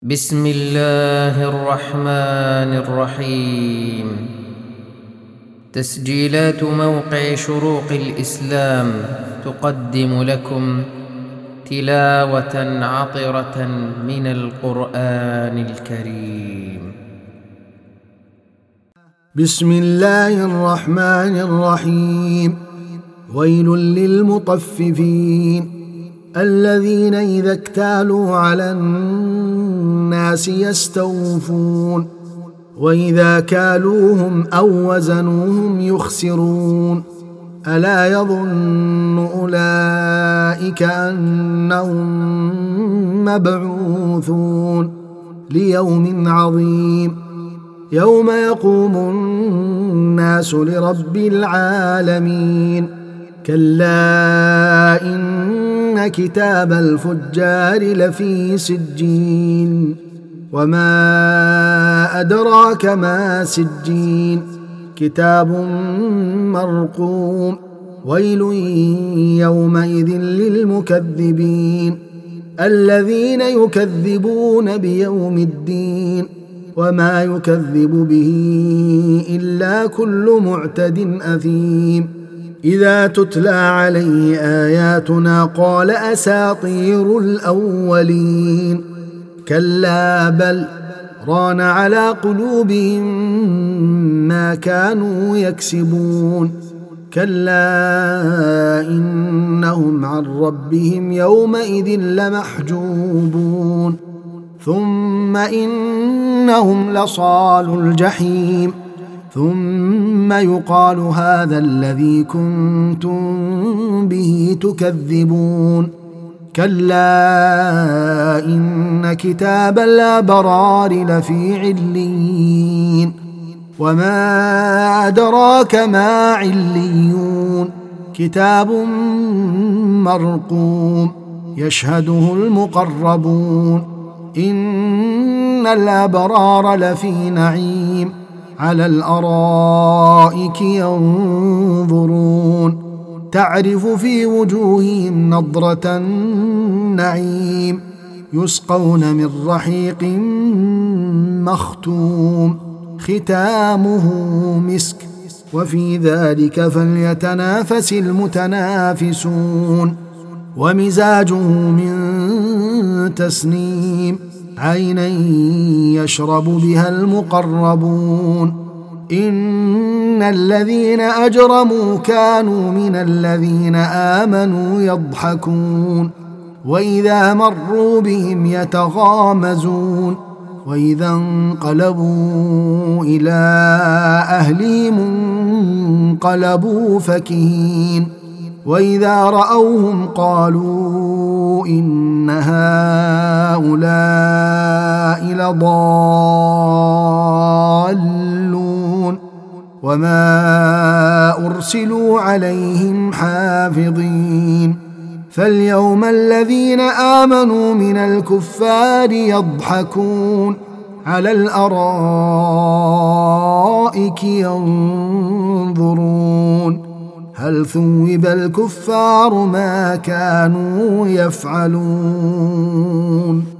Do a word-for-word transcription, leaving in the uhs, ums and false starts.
بسم الله الرحمن الرحيم. تسجيلات موقع شروق الإسلام تقدم لكم تلاوة عطرة من القرآن الكريم. بسم الله الرحمن الرحيم. ويل للمطففين الذين إذا اكتالوا على الناس يستوفون وإذا كالوهم أو وزنوهم يخسرون ألا يظن أولئك أنهم مبعوثون ليوم عظيم يوم يقوم الناس لرب العالمين. كلا إن كتاب الفجار لفي سجين وما أدراك ما سجين كتاب مرقوم ويل يومئذ للمكذبين الذين يكذبون بيوم الدين وما يكذب به إلا كل معتد أثيم إذا تتلى عليه آياتنا قال أساطير الأولين كلا بل ران على قلوبهم ما كانوا يكسبون كلا إنهم عن ربهم يومئذ لمحجوبون ثم إنهم لصالو الجحيم ثم يقال هذا الذي كنتم به تكذبون كلا إن كتاب الأبرار لفي عليين وما أدراك ما عليون كتاب مرقوم يشهده المقربون إن الأبرار لفي نعيم على الأرائك ينظرون تعرف في وجوههم نضرة النعيم يسقون من رحيق مختوم ختامه مسك وفي ذلك فليتنافس المتنافسون ومزاجه من تسنيم عينا يشرب بها المقربون إن الذين أجرموا كانوا من الذين آمنوا يضحكون وإذا مروا بهم يتغامزون وإذا انقلبوا إلى أهلهم انقلبوا فكهين وإذا رأوهم قالوا إن هؤلاء لضالون وما أرسلوا عليهم حافظين فاليوم الذين آمنوا من الكفار يضحكون على الأرائك ينظرون هل ثوب الكفار ما كانوا يفعلون.